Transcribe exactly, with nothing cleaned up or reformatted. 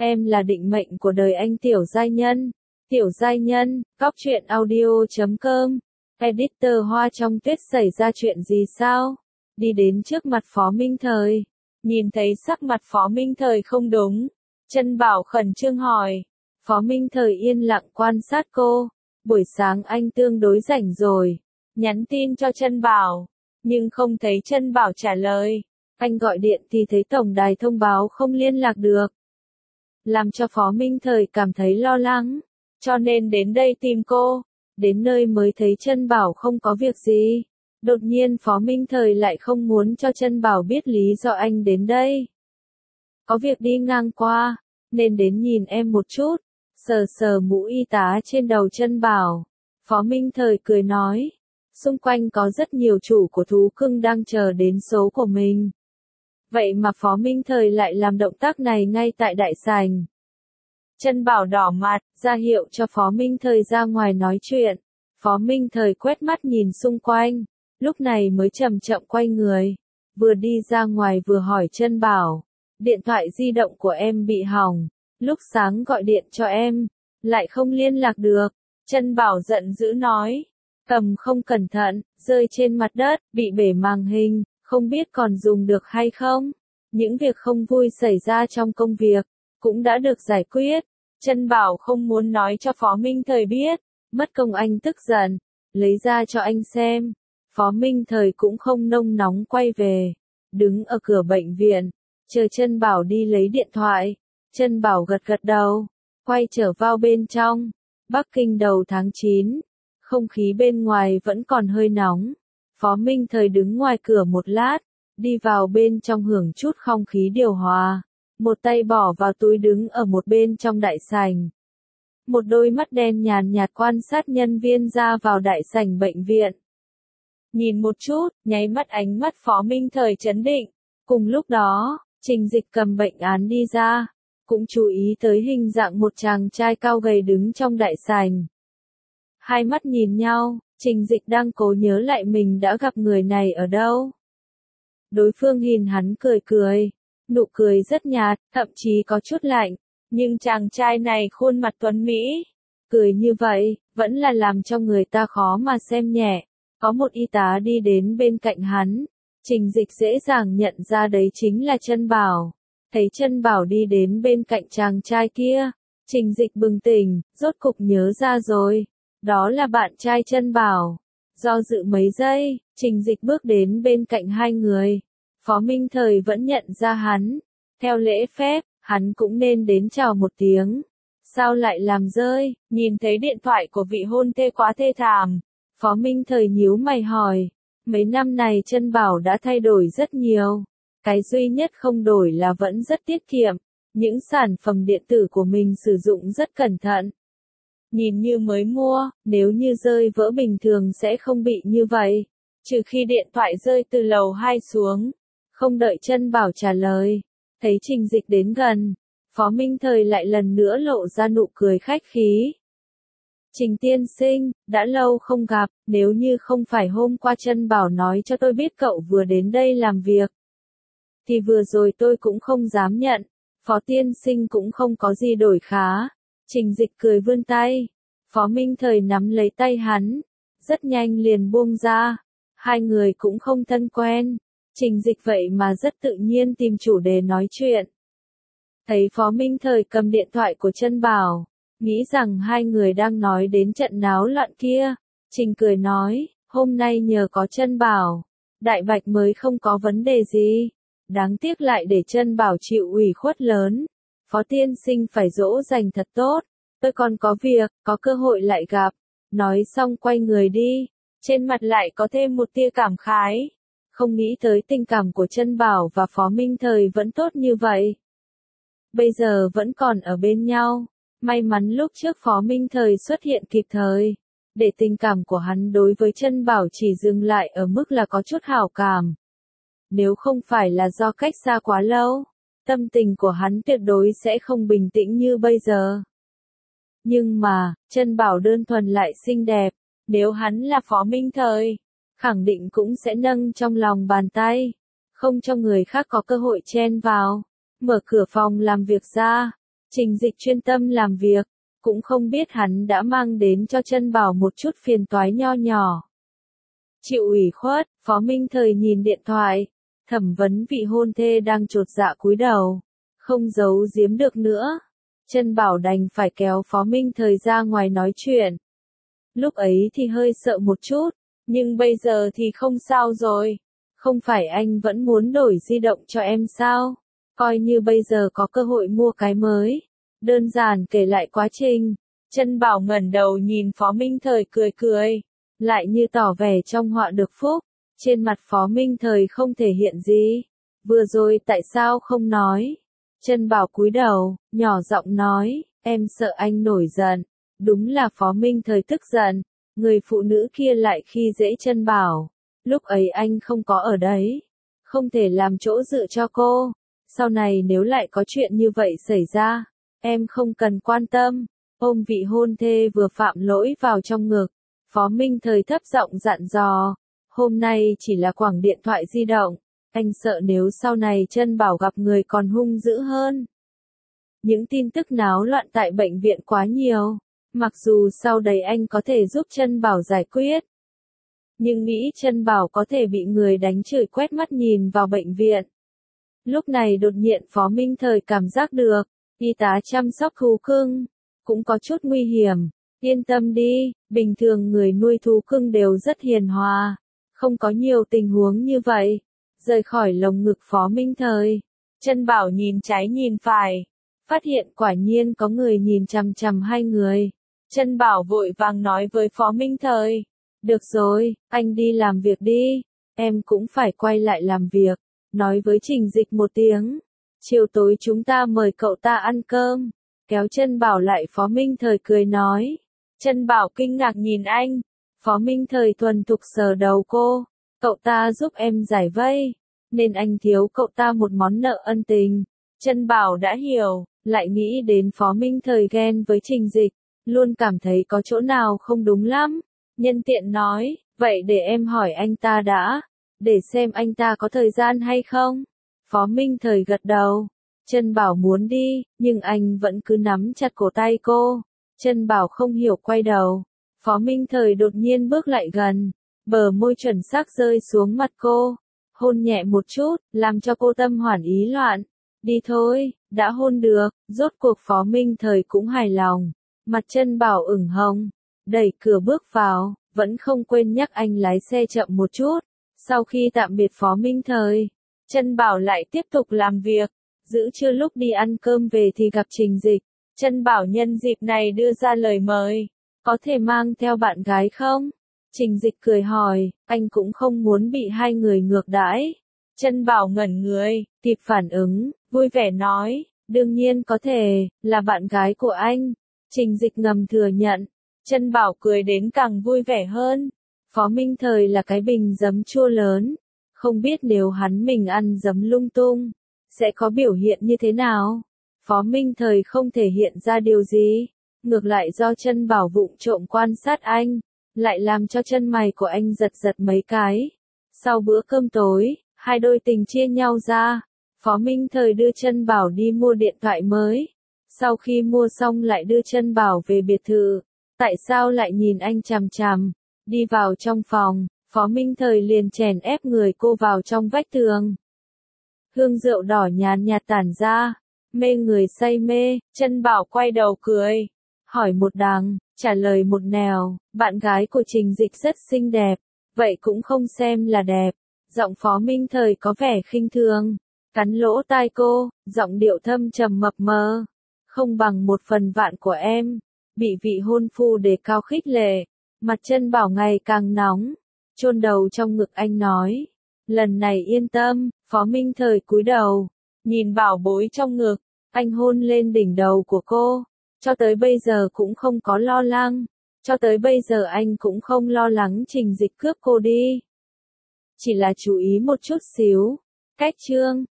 Em là định mệnh của đời anh Tiểu Giai Nhân. Tiểu Giai Nhân, Cóc Truyện Audio chấm com. Editor Hoa Trong Tuyết xảy ra chuyện gì sao? Đi đến trước mặt Phó Minh Thời. Nhìn thấy sắc mặt Phó Minh Thời không đúng. Trân Bảo khẩn trương hỏi. Phó Minh Thời yên lặng quan sát cô. Buổi sáng anh tương đối rảnh rồi. Nhắn tin cho Trân Bảo. Nhưng không thấy Trân Bảo trả lời. Anh gọi điện thì thấy tổng đài thông báo không liên lạc được. Làm cho Phó Minh Thời cảm thấy lo lắng. Cho nên đến đây tìm cô. Đến nơi mới thấy Trân Bảo không có việc gì. Đột nhiên Phó Minh Thời lại không muốn cho Trân Bảo biết lý do anh đến đây. Có việc đi ngang qua, nên đến nhìn em một chút. Sờ sờ mũ y tá trên đầu Trân Bảo. Phó Minh Thời cười nói. Xung quanh có rất nhiều chủ của thú cưng đang chờ đến số của mình. Vậy mà Phó Minh Thời lại làm động tác này ngay tại đại sảnh. Trân Bảo đỏ mặt, ra hiệu cho Phó Minh Thời ra ngoài nói chuyện. Phó Minh Thời quét mắt nhìn xung quanh, lúc này mới chậm chậm quay người. Vừa đi ra ngoài vừa hỏi Trân Bảo, điện thoại di động của em bị hỏng, lúc sáng gọi điện cho em, lại không liên lạc được. Trân Bảo giận dữ nói, cầm không cẩn thận, rơi trên mặt đất, bị bể màn hình, không biết còn dùng được hay không. Những việc không vui xảy ra trong công việc, cũng đã được giải quyết. Trân Bảo không muốn nói cho Phó Minh Thời biết, mất công anh tức giận, lấy ra cho anh xem. Phó Minh Thời cũng không nông nóng quay về, đứng ở cửa bệnh viện, chờ Trân Bảo đi lấy điện thoại. Trân Bảo gật gật đầu, quay trở vào bên trong. Bắc Kinh đầu tháng chín, không khí bên ngoài vẫn còn hơi nóng. Phó Minh Thời đứng ngoài cửa một lát, đi vào bên trong hưởng chút không khí điều hòa. Một tay bỏ vào túi đứng ở một bên trong đại sảnh. Một đôi mắt đen nhàn nhạt quan sát nhân viên ra vào đại sảnh bệnh viện. Nhìn một chút, nháy mắt ánh mắt Phó Minh Thời chấn định. Cùng lúc đó, Trình Dịch cầm bệnh án đi ra, cũng chú ý tới hình dạng một chàng trai cao gầy đứng trong đại sảnh. Hai mắt nhìn nhau, Trình Dịch đang cố nhớ lại mình đã gặp người này ở đâu. Đối phương nhìn hắn cười cười. Nụ cười rất nhạt, thậm chí có chút lạnh, nhưng chàng trai này khuôn mặt tuấn mỹ, cười như vậy, vẫn là làm cho người ta khó mà xem nhẹ. Có một y tá đi đến bên cạnh hắn, Trình Dịch dễ dàng nhận ra đấy chính là Trân Bảo. Thấy Trân Bảo đi đến bên cạnh chàng trai kia, Trình Dịch bừng tỉnh, rốt cục nhớ ra rồi, đó là bạn trai Trân Bảo. Do dự mấy giây, Trình Dịch bước đến bên cạnh hai người. Phó Minh Thời vẫn nhận ra hắn. Theo lễ phép, hắn cũng nên đến chào một tiếng. Sao lại làm rơi, nhìn thấy điện thoại của vị hôn thê quá thê thảm. Phó Minh Thời nhíu mày hỏi. Mấy năm này Trân Bảo đã thay đổi rất nhiều. Cái duy nhất không đổi là vẫn rất tiết kiệm. Những sản phẩm điện tử của mình sử dụng rất cẩn thận. Nhìn như mới mua, nếu như rơi vỡ bình thường sẽ không bị như vậy. Trừ khi điện thoại rơi từ lầu hai xuống. Không đợi Trân Bảo trả lời, thấy Trình Dịch đến gần, Phó Minh Thời lại lần nữa lộ ra nụ cười khách khí. Trình tiên sinh, đã lâu không gặp, nếu như không phải hôm qua Trân Bảo nói cho tôi biết cậu vừa đến đây làm việc, thì vừa rồi tôi cũng không dám nhận. Phó tiên sinh cũng không có gì đổi khá. Trình Dịch cười vươn tay, Phó Minh Thời nắm lấy tay hắn, rất nhanh liền buông ra. Hai người cũng không thân quen. Trình Dịch vậy mà rất tự nhiên tìm chủ đề nói chuyện. Thấy Phó Minh Thời cầm điện thoại của Trân Bảo, nghĩ rằng hai người đang nói đến trận náo loạn kia. Trình cười nói, hôm nay nhờ có Trân Bảo, Đại Bạch mới không có vấn đề gì. Đáng tiếc lại để Trân Bảo chịu ủy khuất lớn. Phó tiên sinh phải dỗ dành thật tốt. Tôi còn có việc, có cơ hội lại gặp. Nói xong quay người đi. Trên mặt lại có thêm một tia cảm khái. Không nghĩ tới tình cảm của Trân Bảo và Phó Minh Thời vẫn tốt như vậy. Bây giờ vẫn còn ở bên nhau. May mắn lúc trước Phó Minh Thời xuất hiện kịp thời. Để tình cảm của hắn đối với Trân Bảo chỉ dừng lại ở mức là có chút hảo cảm. Nếu không phải là do cách xa quá lâu, tâm tình của hắn tuyệt đối sẽ không bình tĩnh như bây giờ. Nhưng mà, Trân Bảo đơn thuần lại xinh đẹp. Nếu hắn là Phó Minh Thời, khẳng định cũng sẽ nâng trong lòng bàn tay, không cho người khác có cơ hội chen vào. Mở cửa phòng làm việc ra, Trình Dịch chuyên tâm làm việc, cũng không biết hắn đã mang đến cho Trân Bảo một chút phiền toái nho nhỏ. Chịu ủy khuất, Phó Minh Thời nhìn điện thoại, thẩm vấn vị hôn thê đang chột dạ cúi đầu, không giấu giếm được nữa. Trân Bảo đành phải kéo Phó Minh Thời ra ngoài nói chuyện. Lúc ấy thì hơi sợ một chút, nhưng bây giờ thì không sao rồi. Không phải anh vẫn muốn đổi di động cho em sao? Coi như bây giờ có cơ hội mua cái mới. Đơn giản kể lại quá trình. Trân Bảo ngẩng đầu nhìn Phó Minh Thời cười cười, lại như tỏ vẻ trong họa được phúc. Trên mặt Phó Minh Thời không thể hiện gì. Vừa rồi tại sao không nói? Trân Bảo cúi đầu, nhỏ giọng nói, em sợ anh nổi giận. Đúng là Phó Minh Thời tức giận, người phụ nữ kia lại khi dễ Trân Bảo. Lúc ấy anh không có ở đấy, không thể làm chỗ dựa cho cô. Sau này nếu lại có chuyện như vậy xảy ra, em không cần quan tâm. Ôm vị hôn thê vừa phạm lỗi vào trong ngực, Phó Minh Thời thấp giọng dặn dò, hôm nay chỉ là quảng điện thoại di động, anh sợ nếu sau này Trân Bảo gặp người còn hung dữ hơn. Những tin tức náo loạn tại bệnh viện quá nhiều, mặc dù sau đấy anh có thể giúp Trân Bảo giải quyết, nhưng nghĩ Trân Bảo có thể bị người đánh chửi quét mắt nhìn vào bệnh viện. Lúc này đột nhiên Phó Minh Thời cảm giác được, y tá chăm sóc thú cưng, cũng có chút nguy hiểm. Yên tâm đi, bình thường người nuôi thú cưng đều rất hiền hòa, không có nhiều tình huống như vậy. Rời khỏi lồng ngực Phó Minh Thời, Trân Bảo nhìn trái nhìn phải, phát hiện quả nhiên có người nhìn chằm chằm hai người. Trân Bảo vội vàng nói với Phó Minh Thời, được rồi, anh đi làm việc đi, em cũng phải quay lại làm việc. Nói với Trình Dịch một tiếng, chiều tối chúng ta mời cậu ta ăn cơm. Kéo Trân Bảo lại Phó Minh Thời cười nói. Trân Bảo kinh ngạc nhìn anh. Phó Minh Thời thuần thục sờ đầu cô. Cậu ta giúp em giải vây, nên anh thiếu cậu ta một món nợ ân tình. Trân Bảo đã hiểu, lại nghĩ đến Phó Minh Thời ghen với Trình Dịch, luôn cảm thấy có chỗ nào không đúng lắm. Nhân tiện nói, vậy để em hỏi anh ta đã, để xem anh ta có thời gian hay không. Phó Minh Thời gật đầu. Trân Bảo muốn đi, nhưng anh vẫn cứ nắm chặt cổ tay cô. Trân Bảo không hiểu quay đầu. Phó Minh Thời đột nhiên bước lại gần, bờ môi chuẩn xác rơi xuống mặt cô, hôn nhẹ một chút, làm cho cô tâm hoảng ý loạn. Đi thôi, đã hôn được. Rốt cuộc Phó Minh Thời cũng hài lòng. Mặt Trân Bảo ửng hồng, đẩy cửa bước vào, vẫn không quên nhắc anh lái xe chậm một chút. Sau khi tạm biệt Phó Minh Thời, Trân Bảo lại tiếp tục làm việc. Giữa trưa lúc đi ăn cơm về thì gặp Trình Dịch. Trân Bảo nhân dịp này đưa ra lời mời, có thể mang theo bạn gái không? Trình Dịch cười hỏi, anh cũng không muốn bị hai người ngược đãi. Trân Bảo ngẩn người, kịp phản ứng, vui vẻ nói, đương nhiên có thể, là bạn gái của anh. Trình Dịch ngầm thừa nhận. Trân Bảo cười đến càng vui vẻ hơn. Phó Minh Thời là cái bình giấm chua lớn, không biết nếu hắn mình ăn giấm lung tung, sẽ có biểu hiện như thế nào. Phó Minh Thời không thể hiện ra điều gì, ngược lại do Trân Bảo vụng trộm quan sát anh, lại làm cho chân mày của anh giật giật mấy cái. Sau bữa cơm tối, hai đôi tình chia nhau ra. Phó Minh Thời đưa Trân Bảo đi mua điện thoại mới. Sau khi mua xong lại đưa Trân Bảo về biệt thự. Tại sao lại nhìn anh chằm chằm? Đi vào trong phòng, Phó Minh Thời liền chèn ép người cô vào trong vách tường. Hương rượu đỏ nhàn nhạt tản ra, mê người say mê. Trân Bảo quay đầu cười, hỏi một đằng, trả lời một nẻo. Bạn gái của Trình Dịch rất xinh đẹp, vậy cũng không xem là đẹp. Giọng Phó Minh Thời có vẻ khinh thường, cắn lỗ tai cô, giọng điệu thâm trầm mập mờ. Không bằng một phần vạn của em. Bị vị hôn phu đề cao khích lệ, mặt Trân Bảo ngày càng nóng, chôn đầu trong ngực anh nói. Lần này yên tâm. Phó Minh Thời cúi đầu, nhìn bảo bối trong ngực, anh hôn lên đỉnh đầu của cô. Cho tới bây giờ cũng không có lo lắng, cho tới bây giờ anh cũng không lo lắng Trình Dịch cướp cô đi. Chỉ là chú ý một chút xíu. Cách chương